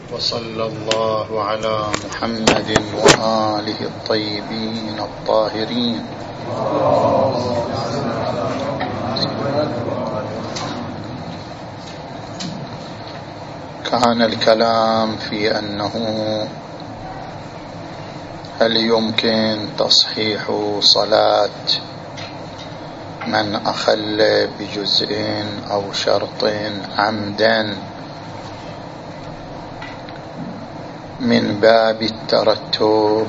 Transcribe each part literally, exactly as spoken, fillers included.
وصلى الله على محمد وآله الطيبين الطاهرين. كان الكلام في أنه هل يمكن تصحيح صلاة من أخل بجزء أو شرط عمدا من باب الترتب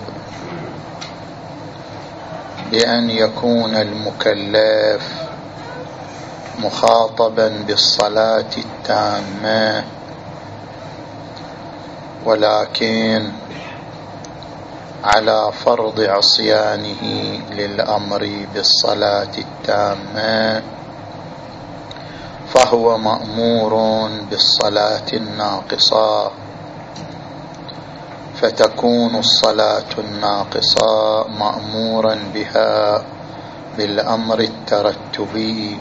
بأن يكون المكلف مخاطبا بالصلاة التامة، ولكن على فرض عصيانه للأمر بالصلاة التامة فهو مأمور بالصلاة الناقصة، فتكون الصلاة الناقصة مأمورا بها بالأمر الترتبي.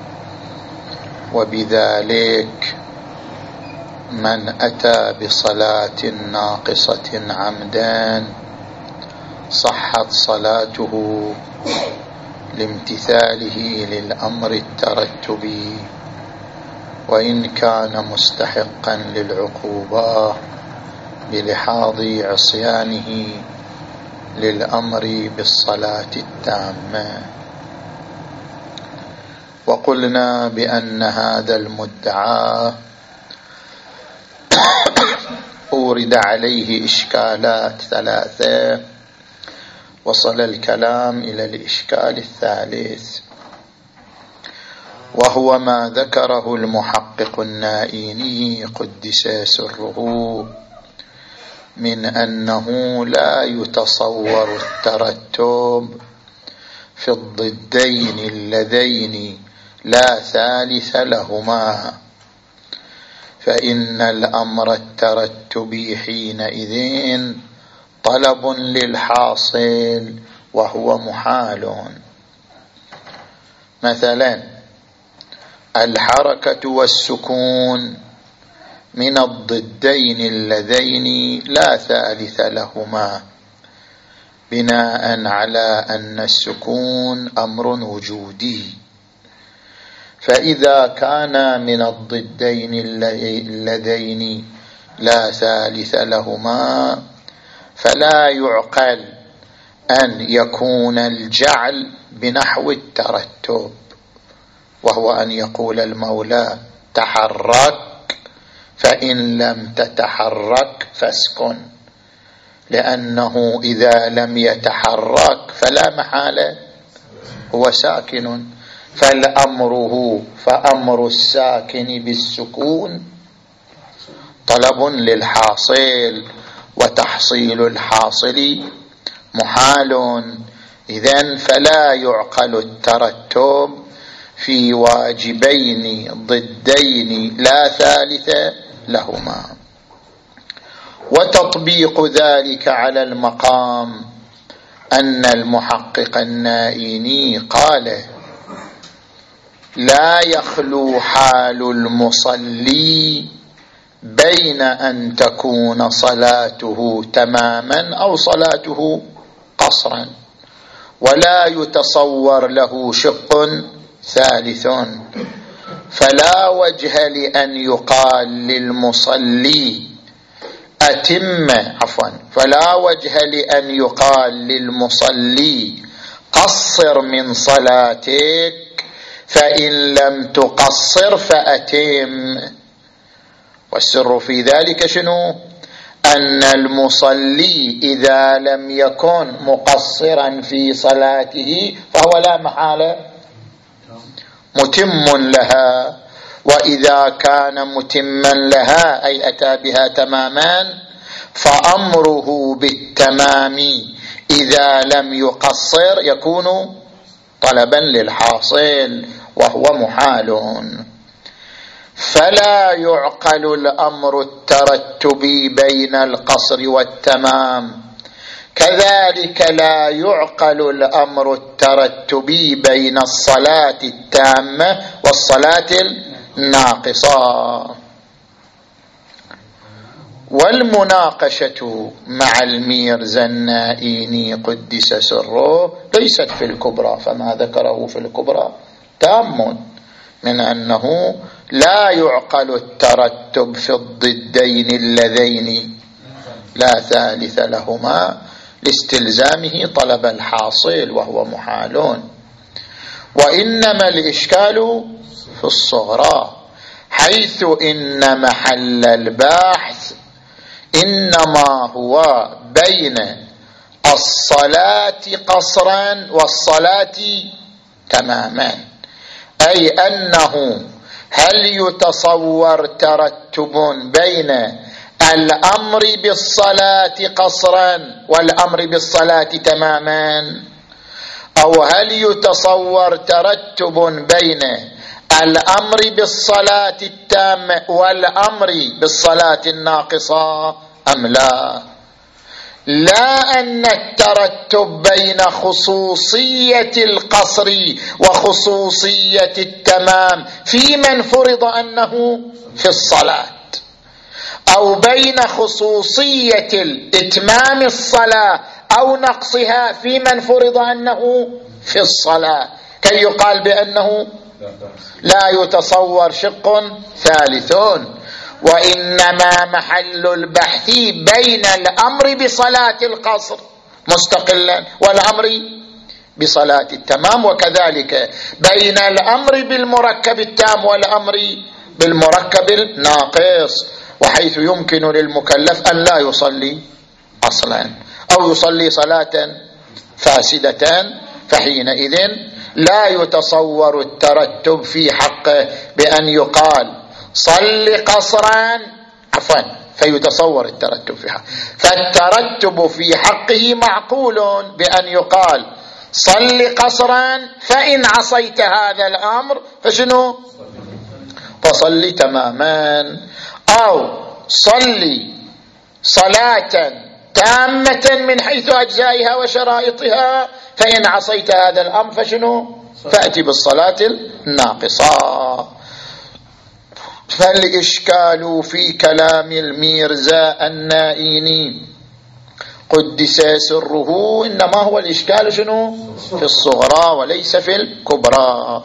وبذلك من أتى بصلاة ناقصة عمدا صحت صلاته لامتثاله للأمر الترتبي، وإن كان مستحقا للعقوبة بلحاظ عصيانه للأمر بالصلاة التامة. وقلنا بأن هذا المدعى أورد عليه إشكالات ثلاثة، وصل الكلام إلى الإشكال الثالث، وهو ما ذكره المحقق النائيني قدس سره من أنه لا يتصور الترتب في الضدين اللذين لا ثالث لهما، فإن الأمر الترتبي حينئذ طلب للحاصل وهو محال. مثلا الحركة والسكون من الضدين اللذين لا ثالث لهما، بناء على أن السكون أمر وجودي، فإذا كان من الضدين اللذين لا ثالث لهما فلا يعقل أن يكون الجعل بنحو الترتب، وهو أن يقول المولى تحرك فإن لم تتحرك فاسكن، لأنه إذا لم يتحرك فلا محالة هو ساكن، فالأمره فأمر الساكن بالسكون طلب للحاصل، وتحصيل الحاصل محال. إذن فلا يعقل الترتب في واجبين ضدين لا ثالث لهما. وتطبيق ذلك على المقام أن المحقق النائيني قال لا يخلو حال المصلي بين أن تكون صلاته تماما أو صلاته قصرا، ولا يتصور له شق ثالث، فلا وجه لأن يقال للمصلي أتم عفوا فلا وجه لأن يقال للمصلي قصر من صلاتك فإن لم تقصر فأتم. والسر في ذلك شنو؟ أن المصلي إذا لم يكن مقصرا في صلاته فهو لا محالة متم لها، وإذا كان متما لها أي أتى بها تماما فأمره بالتمام إذا لم يقصر يكون طلبا للحاصل وهو محال. فلا يعقل الأمر الترتبي بين القصر والتمام، كذلك لا يعقل الأمر الترتبي بين الصلاة التامة والصلاة الناقصة. والمناقشة مع الميرزا النائيني قدس سره ليست في الكبرى، فما ذكره في الكبرى تام من أنه لا يعقل الترتب في الضدين اللذين لا ثالث لهما لاستلزامه طلب الحاصل وهو محال. وإنما الإشكال في الصغرى، حيث إن محل البحث إنما هو بين الصلاة قصرا والصلاة تماما، أي أنه هل يتصور ترتب بين الأمر بالصلاة قصرا والأمر بالصلاة تماما، أو هل يتصور ترتب بين الأمر بالصلاة التامة والأمر بالصلاة الناقصة أم لا؟ لا أن الترتب بين خصوصية القصر وخصوصية التمام في من فرض أنه في الصلاة، أو بين خصوصية الإتمام الصلاة أو نقصها في من فرض أنه في الصلاة، كي يقال بأنه لا يتصور شق ثالثون. وإنما محل البحث بين الأمر بصلاة القصر مستقلا والأمر بصلاة التمام، وكذلك بين الأمر بالمركب التام والأمر بالمركب الناقص، وحيث يمكن للمكلف أن لا يصلي أصلا أو يصلي صلاة فاسدة، فحينئذ لا يتصور الترتب في حقه بأن يقال صل قصرا عفوا فيتصور الترتب في حقه، فالترتب في حقه معقول بأن يقال صل قصرا فإن عصيت هذا الأمر فشنو؟ فصل تماما، أو صلي صلاة تامة من حيث أجزائها وشرائطها فإن عصيت هذا الأمر فشنو؟ فأتي بالصلاة الناقصة. فالإشكال في كلام الميرزا النائيني قدس سره إنما هو الإشكال شنو؟ في الصغرى وليس في الكبرى.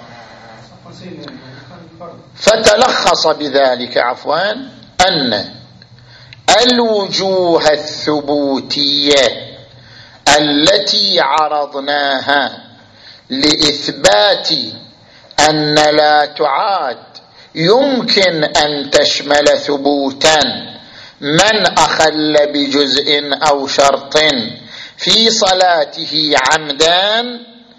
فتلخص بذلك عفوا أن الوجوه الثبوتية التي عرضناها لإثبات أن لا تعاد يمكن أن تشمل ثبوتا من أخل بجزء أو شرط في صلاته عمدا،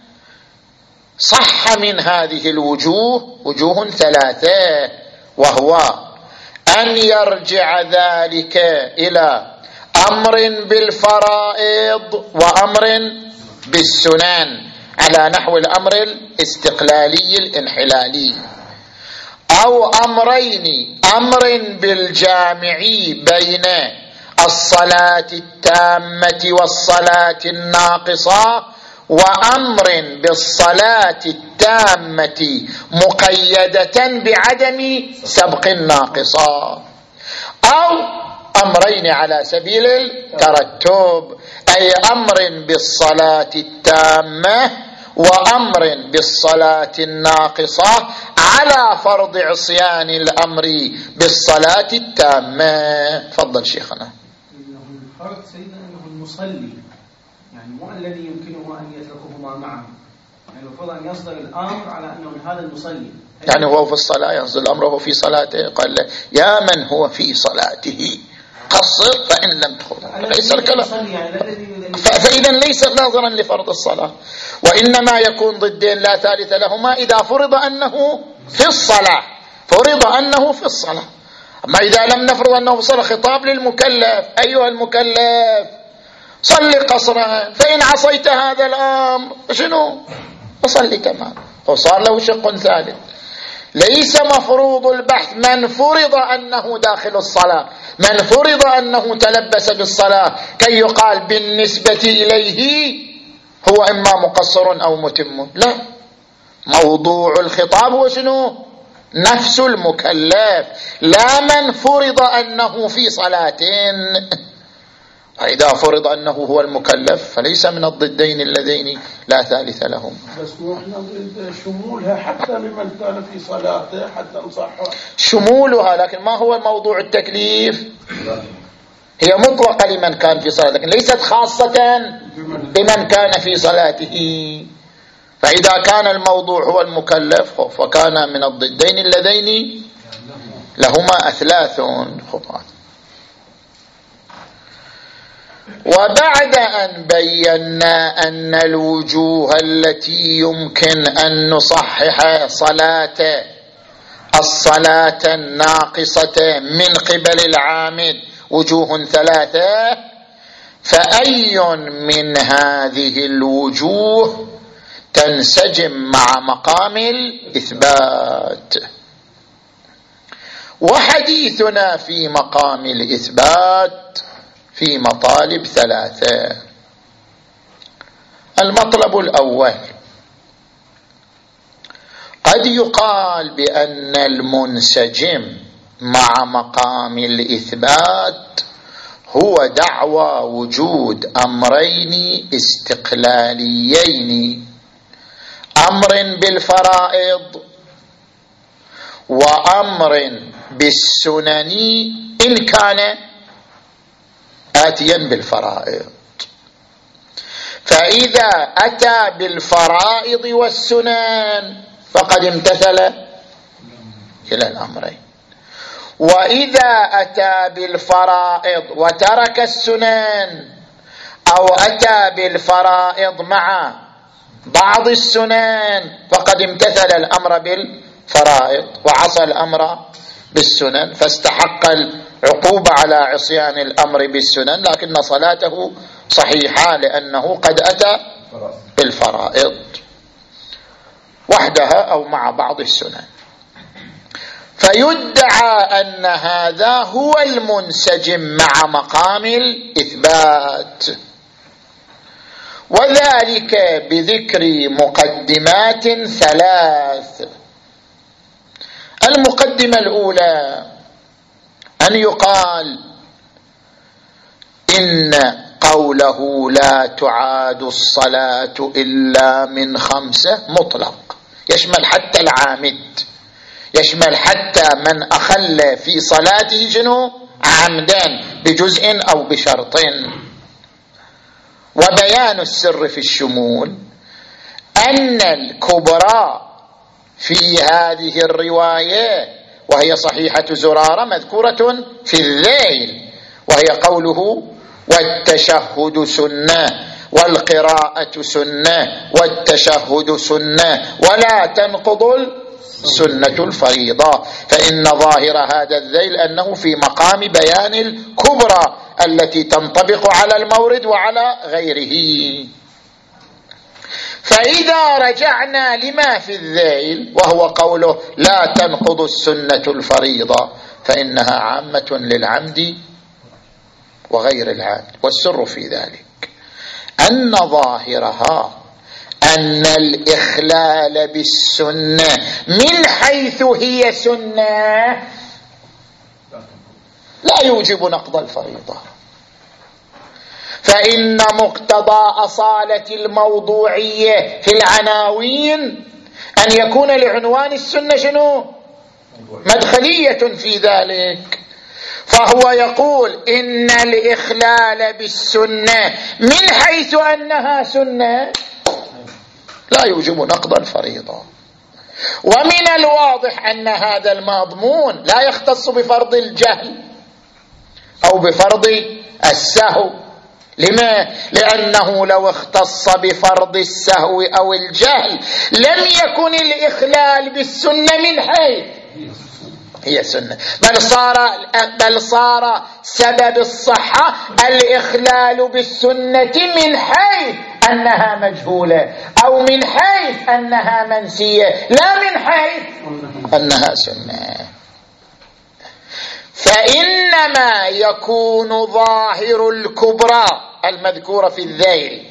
صح من هذه الوجوه وجوه ثلاثة، وهو أن يرجع ذلك إلى أمر بالفرائض وأمر بالسنن على نحو الأمر الاستقلالي الانحلالي، أو أمرين، أمر بالجامع بين الصلاة التامة والصلاة الناقصة، وأمر بالصلاة التامة مقيدة بعدم سبق الناقصة، أو أمرين على سبيل الترتب، أي أمر بالصلاة التامة وأمر بالصلاة الناقصة على فرض عصيان الأمر بالصلاة التامة. تفضل شيخنا. الفرق سيدنا أنه المصلي، يعني مو الذي يمكنه أن يتركهما معا، يعني المفروض أن يصدر الأمر على أنه هذا المصلي، يعني هو في الصلاة يصدر الأمر وهو في صلاته، قال له يا من هو في صلاته قصر فإن لم تخذ، ليس الكلام. فإذا ليس ناظرا لفرض الصلاة، وإنما يكون ضدين لا ثالث لهما إذا فرض أنه في الصلاة، فرض أنه في الصلاة. أما إذا لم نفرض أنه في الصلاة خطاب للمكلف، أيها المكلف صل قصرا فإن عصيت هذا الأمر شنو؟ فصل تمام، وصار له شق ثالث. ليس مفروض البحث من فرض أنه داخل الصلاة، من فرض أنه تلبس بالصلاة، كي يقال بالنسبة إليه هو إما مقصر أو متم. لا، موضوع الخطاب هو شنو؟ نفس المكلف لا من فرض أنه في صلاة. إذا فرض أنه هو المكلف فليس من الضدين اللذين لا ثالث لهم. بس نحن نريد شمولها حتى لمن كان في صلاته حتى نصحها شمولها، لكن ما هو موضوع التكليف؟ هي مطلقة لمن كان في صلاته لكن ليست خاصة بمن كان في صلاته. فإذا كان الموضوع هو المكلف فكان من الضدين اللذين لهما أثلاث خطأ. وبعد أن بينا أن الوجوه التي يمكن أن نصحح صلاة الصلاة الناقصة من قبل العامد وجوه ثلاثة، فأي من هذه الوجوه تنسجم مع مقام الإثبات؟ وحديثنا في مقام الإثبات في مطالب ثلاثة. المطلب الأول: قد يقال بأن المنسجم مع مقام الإثبات هو دعوى وجود أمرين استقلاليين، أمر بالفرائض وأمر بالسنن إن كان آتيا بالفرائض. فإذا أتى بالفرائض والسنن فقد امتثل إلى الأمرين، وإذا أتى بالفرائض وترك السنن أو أتى بالفرائض مع بعض السنن فقد امتثل الأمر بالفرائض وعصى الأمر بالسنن، فاستحق العقوبة على عصيان الأمر بالسنن، لكن صلاته صحيحة لأنه قد أتى بالفرائض وحدها أو مع بعض السنن. فيدعى أن هذا هو المنسجم مع مقام الإثبات، وذلك بذكر مقدمات ثلاث. المقدمة الأولى أن يقال إن قوله لا تعاد الصلاة إلا من خمسة مطلق، يشمل حتى العامد، يشمل حتى من أخل في صلاته شنو عمدا بجزء أو بشرط. وبيان السر في الشمول أن الكبرى في هذه الرواية وهي صحيحة زرارة مذكورة في الذيل، وهي قوله والتشهد سنة والقراءة سنة والتشهد سنة ولا تنقض السنة الفريضة، فإن ظاهر هذا الذيل أنه في مقام بيان الكبرى التي تنطبق على المورد وعلى غيره. فإذا رجعنا لما في الذيل وهو قوله لا تنقض السنة الفريضة فإنها عامة للعمد وغير العمد، والسر في ذلك أن ظاهرها أن الإخلال بالسنة من حيث هي سنة لا يوجب نقض الفريضة، فإن مقتضى أصالة الموضوعية في العناوين أن يكون لعنوان السنة شنو مدخلية في ذلك، فهو يقول إن الإخلال بالسنة من حيث أنها سنة لا يوجب نقض الفريضة. ومن الواضح أن هذا المضمون لا يختص بفرض الجهل أو بفرض السهو. لما؟ لأنه لو اختص بفرض السهو أو الجهل لم يكن الإخلال بالسنة من حيث هي سنة، بل صار, بل صار سبب الصحة الإخلال بالسنة من حيث أنها مجهولة أو من حيث أنها منسية، لا من حيث أنها سنة. فإنما يكون ظاهر الكبرى المذكورة في الذيل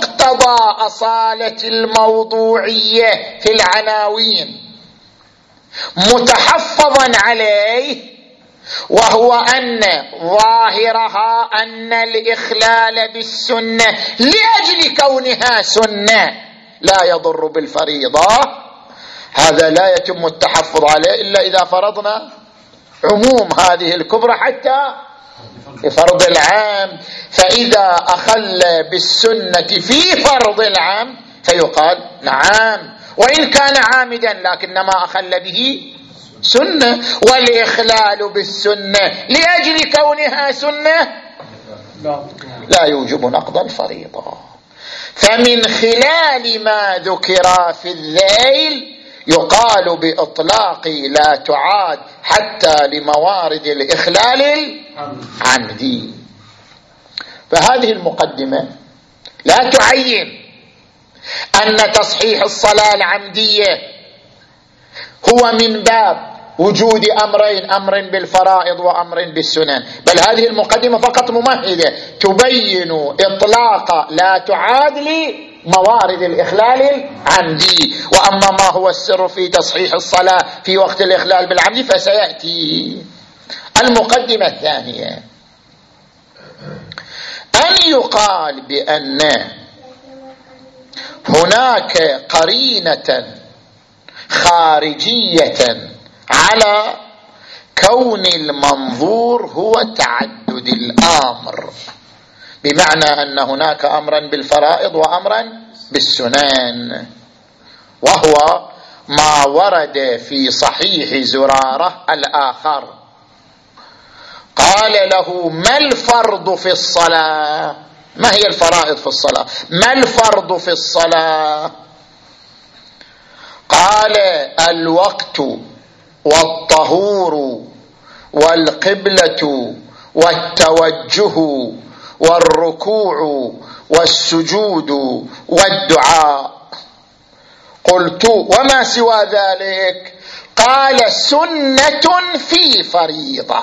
بمقتضى أصالة الموضوعية في العناوين متحفظا عليه، وهو أن ظاهرها أن الإخلال بالسنة لأجل كونها سنة لا يضر بالفريضة، هذا لا يتم التحفظ عليه إلا إذا فرضنا عموم هذه الكبرى حتى بفرض العام. فإذا أخل بالسنة في فرض العام فيقال نعم، وإن كان عامدا لكنما أخل به سنة، والإخلال بالسنة لأجل كونها سنة لا يوجب نقض الفريضة. فمن خلال ما ذكر في الذيل يقال بإطلاق لا تعاد حتى لموارد الإخلال العمدي. فهذه المقدمة لا تعين أن تصحيح الصلاة العمدية هو من باب وجود أمرين، أمر بالفرائض وأمر بالسنن، بل هذه المقدمة فقط ممهدة تبين إطلاق لا تعاد لموارد الإخلال العمدي. وأما ما هو السر في تصحيح الصلاة في وقت الإخلال بالعمد فسيأتي. المقدمة الثانية أن يقال بأن هناك قرينة خارجية على كون المنظور هو تعدد الأمر، بمعنى أن هناك أمرا بالفرائض وأمرا بالسنن، وهو ما ورد في صحيح زرارة الآخر قال له ما الفرض في الصلاة؟ ما هي الفرائض في الصلاة؟ ما الفرض في الصلاة؟ قال الوقت والطهور والقبلة والتوجه والركوع والسجود والدعاء. قلت وما سوى ذلك؟ قال سنة في فريضة.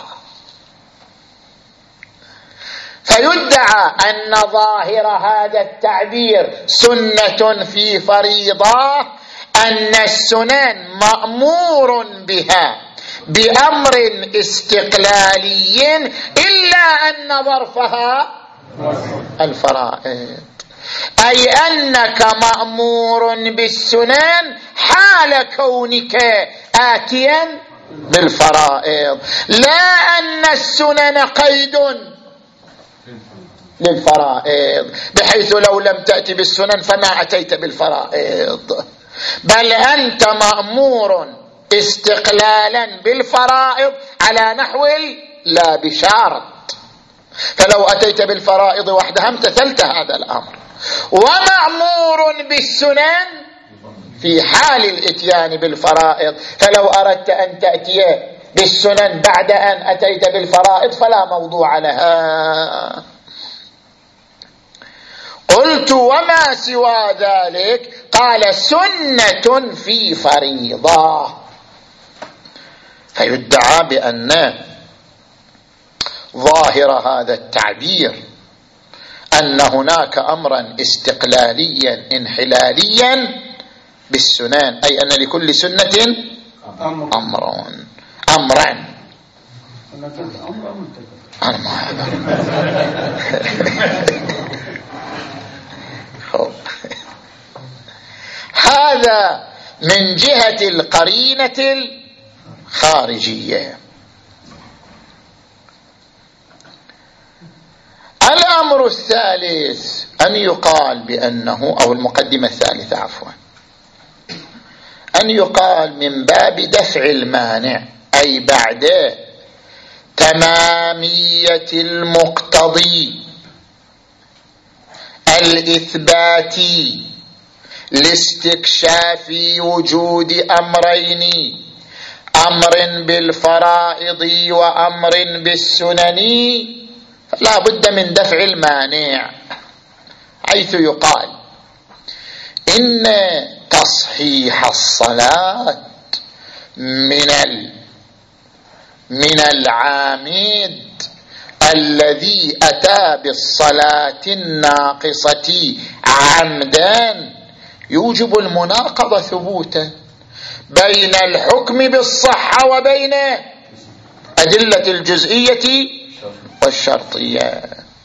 فيدعى أن ظاهر هذا التعبير سنة في فريضة أن السنن مأمور بها بأمر استقلالي إلا أن ظرفها الفرائض، أي أنك مأمور بالسنن حال كونك آتيا بالفرائض، لا أن السنن قيد للفرائض بحيث لو لم تأتي بالسنن فما أتيت بالفرائض، بل أنت مأمور استقلالا بالفرائض على نحو لا بشرط، فلو أتيت بالفرائض وحدها امتثلت هذا الأمر، ومأمور بالسنن في حال الاتيان بالفرائض، فلو أردت أن تأتي بالسنن بعد أن أتيت بالفرائض فلا موضوع لها. قلت وما سوى ذلك؟ قال سنة في فريضة. فيدعى بأن ظاهر هذا التعبير أن هناك أمرا استقلاليا انحلاليا بالسنن، أي أن لكل سنة أمر أمرا أنا ما هذا من جهة القرينة الخارجية. الأمر الثالث أن يقال بأنه، أو المقدمة الثالثة عفوا، أن يقال من باب دفع المانع، أي بعد تمامية المقتضي الإثباتي لاستكشاف وجود أمرين، أمر بالفرائض وأمر بالسنن، فلا بد من دفع المانع، حيث يقال إن تصحيح الصلاة من من العامد الذي أتى بالصلاة الناقصة عمدا يوجب المناقضة ثبوتا، بين الحكم بالصحة وبين أدلة الجزئية والشرطية.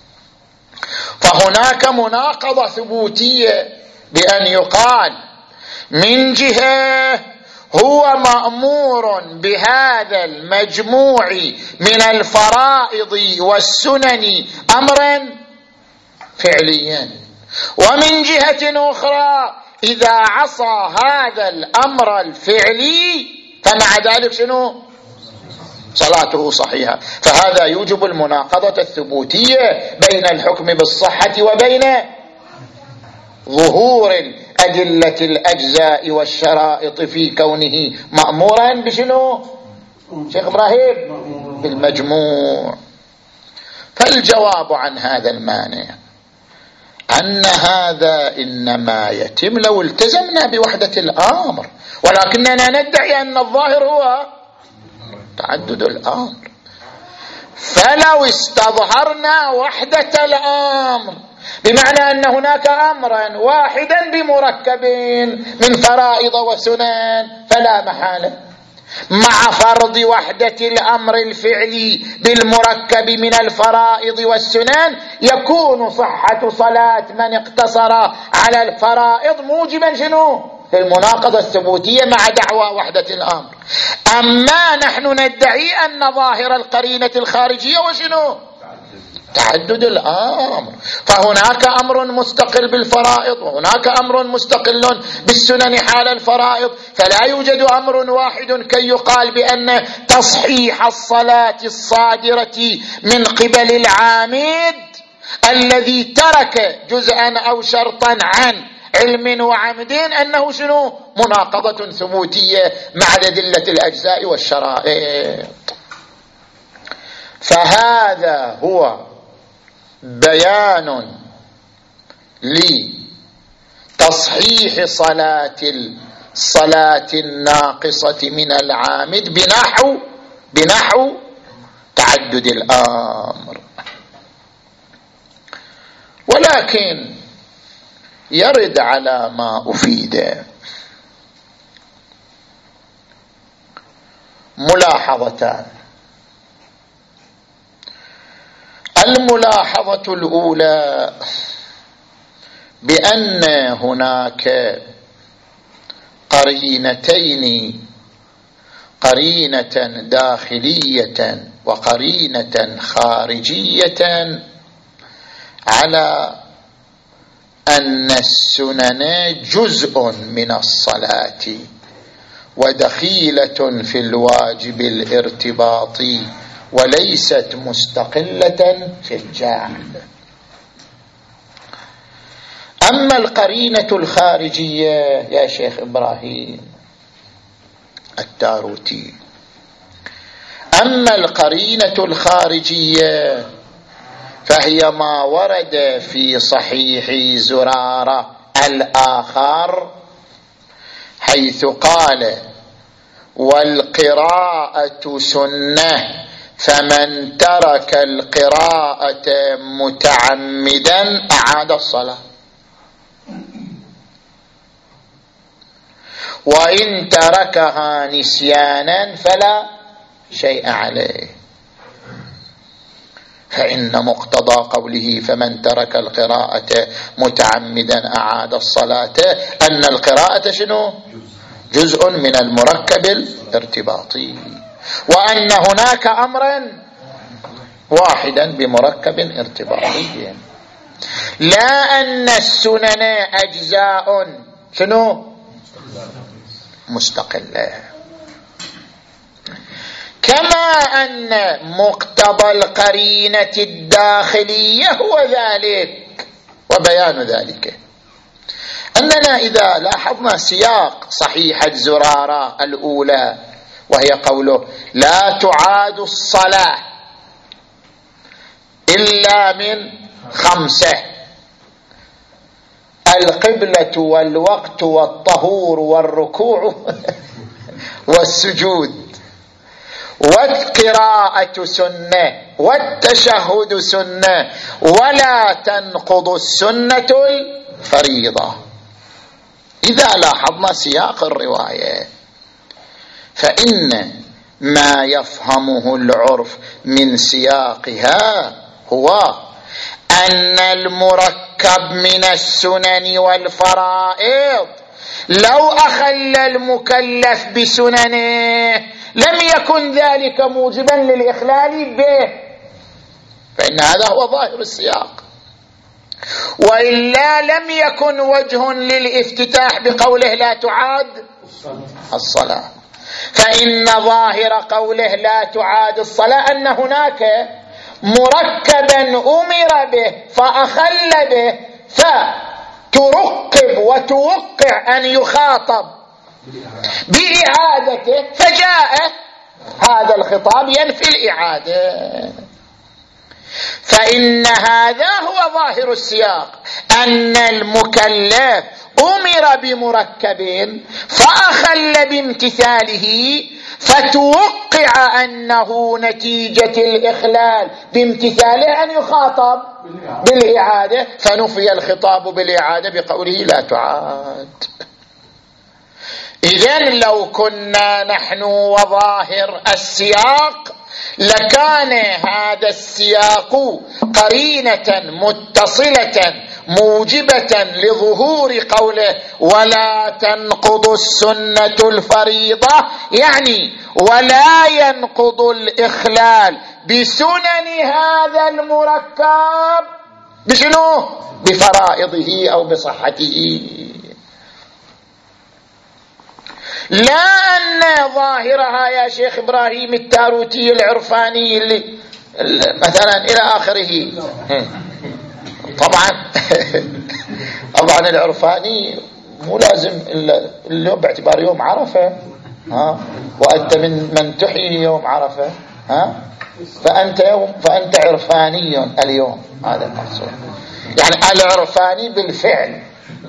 فهناك مناقضة ثبوتية بأن يقال من جهة هو مأمور بهذا المجموع من الفرائض والسنن أمرا فعليا، ومن جهة أخرى إذا عصى هذا الأمر الفعلي فمع ذلك شنو؟ صلاته صحيحة. فهذا يوجب المناقضة الثبوتية بين الحكم بالصحة وبين ظهور أدلة الأجزاء والشرائط في كونه مأمورا بشنو؟ شيخ إبراهيم بالمجموع. فالجواب عن هذا المانع أن هذا إنما يتم لو التزمنا بوحدة الأمر، ولكننا ندعي أن الظاهر هو تعدد الأمر. فلو استظهرنا وحدة الأمر بمعنى أن هناك أمرا واحدا بمركب من فرائض وسنن فلا محالة مع فرض وحدة الأمر الفعلي بالمركب من الفرائض والسنن يكون صحة صلاة من اقتصر على الفرائض موجبا شنو؟ المناقضة الثبوتية مع دعوى وحدة الأمر. أما نحن ندعي أن ظاهر القرينة الخارجية وشنو؟ تعدد الأمر. فهناك أمر مستقل بالفرائض وهناك أمر مستقل بالسنن حال الفرائض، فلا يوجد أمر واحد كي يقال بأن تصحيح الصلاة الصادرة من قبل العامد الذي ترك جزءا أو شرطا عن علم وعمد أنه شنو؟ مناقضة ثبوتية مع أدلة الأجزاء والشرائط. فهذا هو بيان لتصحيح صلاة الصلاة الناقصة من العامد بنحو بنحو تعدد الأمر. ولكن يرد على ما أفيد ملاحظتان. الملاحظة الأولى بأن هناك قرينتين، قرينة داخلية وقرينة خارجية، على أن السنن جزء من الصلاة ودخيلة في الواجب الارتباطي وليست مستقلة في الجعل. أما القرينة الخارجية يا شيخ إبراهيم التاروتي، أما القرينة الخارجية فهي ما ورد في صحيح زرارة الآخر حيث قال والقراءة سنة فمن ترك القراءة متعمدا أعاد الصلاة، وإن تركها نسيانا فلا شيء عليه. فإن مقتضى قوله فمن ترك القراءة متعمدا أعاد الصلاة أن القراءة شنو؟ جزء من المركب الارتباطي، وأن هناك أمرا واحدا بمركب ارتباطي، لا أن السنن أجزاء شنو؟ مستقلة. كما أن مقتضى القرينة الداخلية هو ذلك، وبيان ذلك أننا إذا لاحظنا سياق صحيحة زرارة الأولى وهي قوله لا تعاد الصلاة إلا من خمسة: القبلة والوقت والطهور والركوع والسجود، والقراءة سنة والتشهد سنة، ولا تنقض السنة الفريضة. إذا لاحظنا سياق الرواية فإن ما يفهمه العرف من سياقها هو أن المركب من السنن والفرائض لو أخل المكلف بسننه لم يكن ذلك موجبا للإخلال به، فإن هذا هو ظاهر السياق. وإلا لم يكن وجه للافتتاح بقوله لا تعاد الصلاة، فإن ظاهر قوله لا تعاد الصلاة أن هناك مركبا أمر به فأخل به فترقب وتوقع أن يخاطب بإعادته، فجاء هذا الخطاب ينفي الإعادة. فإن هذا هو ظاهر السياق، أن المكلف أمر بمركب فأخل بامتثاله فتوقع أنه نتيجة الإخلال بامتثاله أن يخاطب بالإعادة، فنفي الخطاب بالإعادة بقوله لا تعاد. إذن لو كنا نحن وظاهر السياق لكان هذا السياق قرينة متصلة موجبة لظهور قوله ولا تنقض السنة الفريضة، يعني ولا ينقض الإخلال بسنن هذا المركب بشنو؟ بفرائضه أو بصحته. لا أن ظاهرها يا شيخ إبراهيم التاروتي العرفاني اللي مثلا إلى آخره. طبعا طبعا العرفاني مو لازم اليوم باعتبار يوم عرفة، ها، وأنت من من تحيي يوم عرفة، ها، فأنت يوم فأنت عرفاني اليوم، هذا المقصود، يعني العرفاني بالفعل.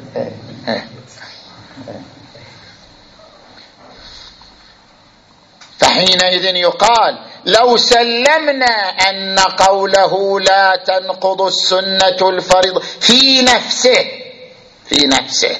فحينئذ يقال لو سلمنا أن قوله لا تنقض السنة الفريضة في نفسه في نفسه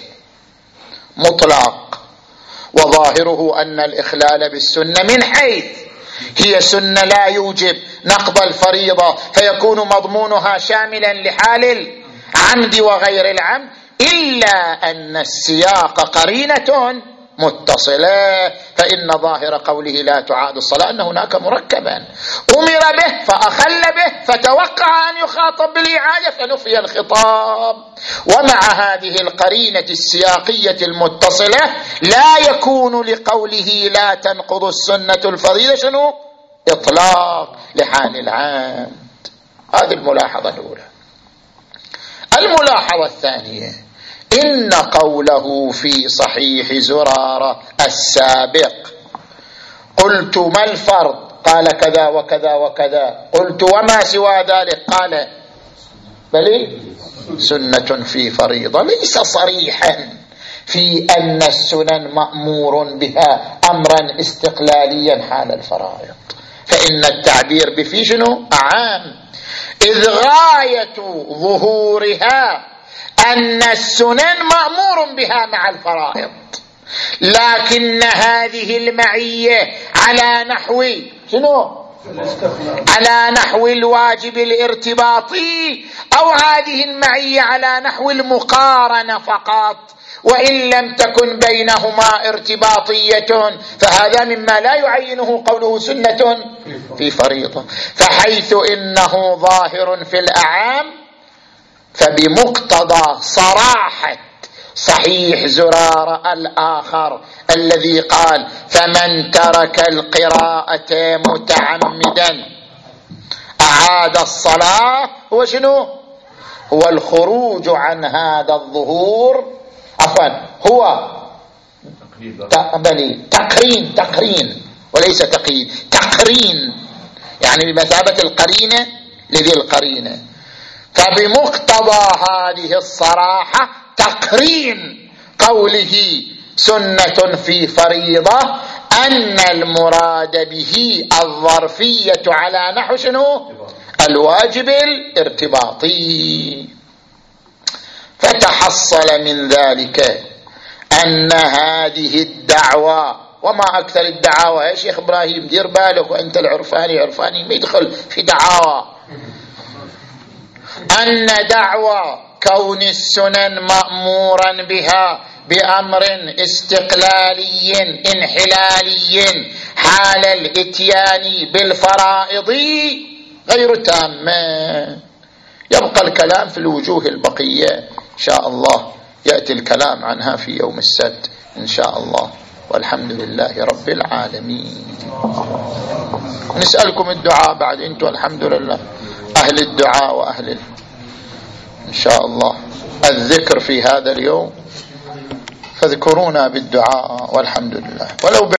مطلق، وظاهره أن الإخلال بالسنة من حيث هي سنة لا يوجب نقض الفريضة فيكون مضمونها شاملا لحال العمد وغير العمد، إلا أن السياق قرينة متصلة، فإن ظاهر قوله لا تعاد الصلاة أن هناك مركبا أمر به فأخل به فتوقع أن يخاطب بالإعادة فنفي الخطاب. ومع هذه القرينة السياقية المتصلة لا يكون لقوله لا تنقض السنة الفريضة شنو؟ إطلاق لحال العمد. هذه الملاحظة الأولى. الملاحظة الثانية إن قوله في صحيح زرارة السابق قلت ما الفرض؟ قال كذا وكذا وكذا، قلت وما سوى ذلك؟ قال بل سنة في فريضة، ليس صريحا في أن السنن مأمور بها أمرا استقلاليا حال الفرائض، فإن التعبير بفي شنو؟ أعام، إذ غاية ظهورها أن السنن مأمور بها مع الفرائض، لكن هذه المعية على نحو شنو؟ على نحو الواجب الارتباطي، أو هذه المعية على نحو المقارنة فقط، وإن لم تكن بينهما ارتباطية فهذا مما لا يعينه قوله سنة في فريضة. فحيث إنه ظاهر في الأعام فبمقتضى صراحة صحيح زرارة الآخر الذي قال فمن ترك القراءة متعمدا أعاد الصلاة، هو شنو؟ هو الخروج عن هذا الظهور، عفوا هو تقبلي تقرين تقرين وليس تقييد، تقرين يعني بمثابة القرينة لذي القرينة. فبمقتضى هذه الصراحة تقرين قوله سنة في فريضة أن المراد به الظرفية على نحو شنو؟ الواجب الارتباطي. فتحصل من ذلك أن هذه الدعوة وما أكثر الدعاوى يا شيخ إبراهيم، دير بالك وأنت العرفاني عرفاني ما يدخل في دعاوى. أن دعوى كون السنن مأمورا بها بأمر استقلالي انحلالي حال الاتيان بالفرائض غير تامة. يبقى الكلام في الوجوه البقية إن شاء الله، يأتي الكلام عنها في يوم السبت إن شاء الله، والحمد لله رب العالمين. نسألكم الدعاء بعد، أنتم الحمد لله أهل الدعاء وأهل ال... إن شاء الله الذكر في هذا اليوم، فاذكرونا بالدعاء والحمد لله ولو